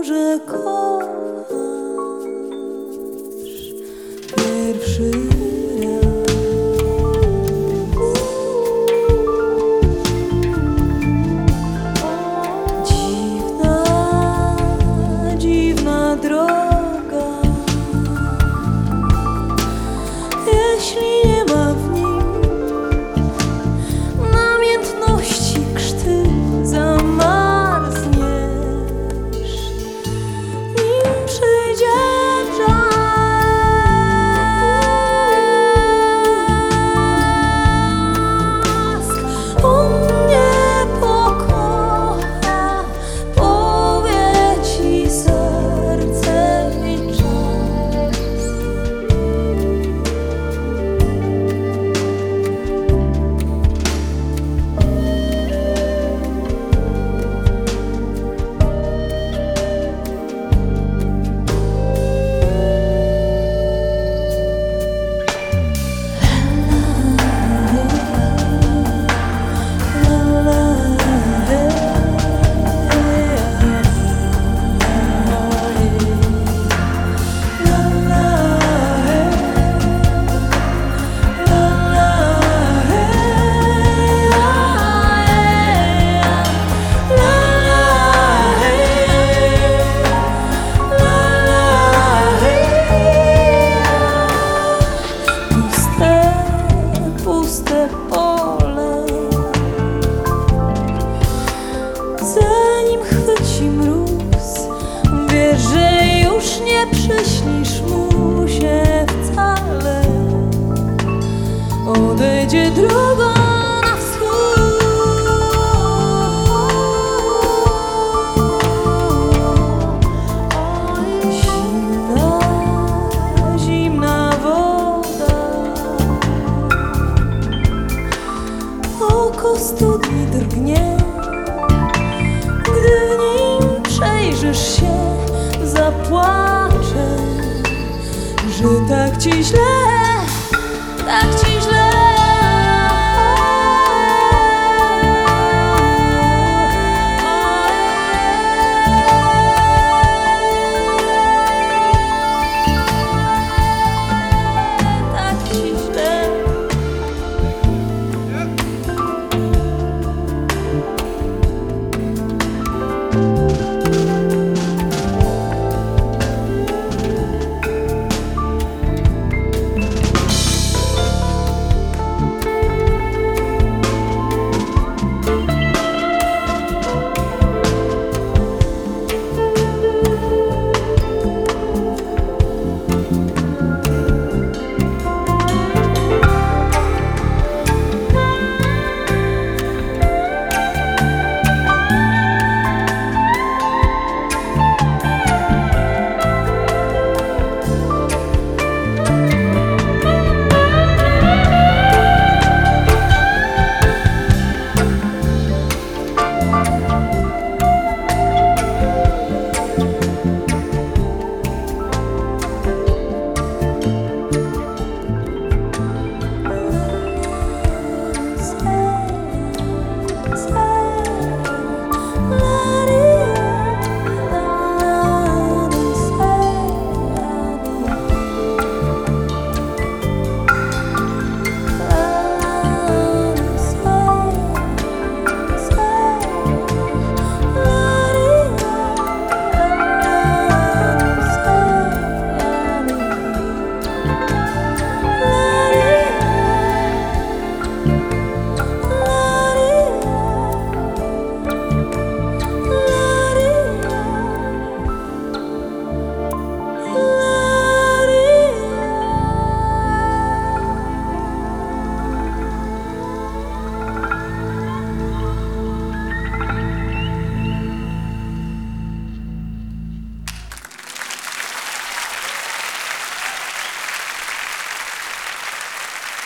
może kochasz pierwszy raz. Dziwna, dziwna droga, jeśli nie ma w nim namiętności krzty, zamarzniesz, nim przyjdzie czas. On mnie pokocha, powie ci serce i czas. Puste pole, zanim chwyci mróz, wiesz, że już nie przyśnisz mu się wcale. Odejdzie drogą na wschód. Zimna, zimna woda, oko studni drgnie, gdy w nim przejrzysz się, zapłaczę, że tak ci źle, tak ci źle.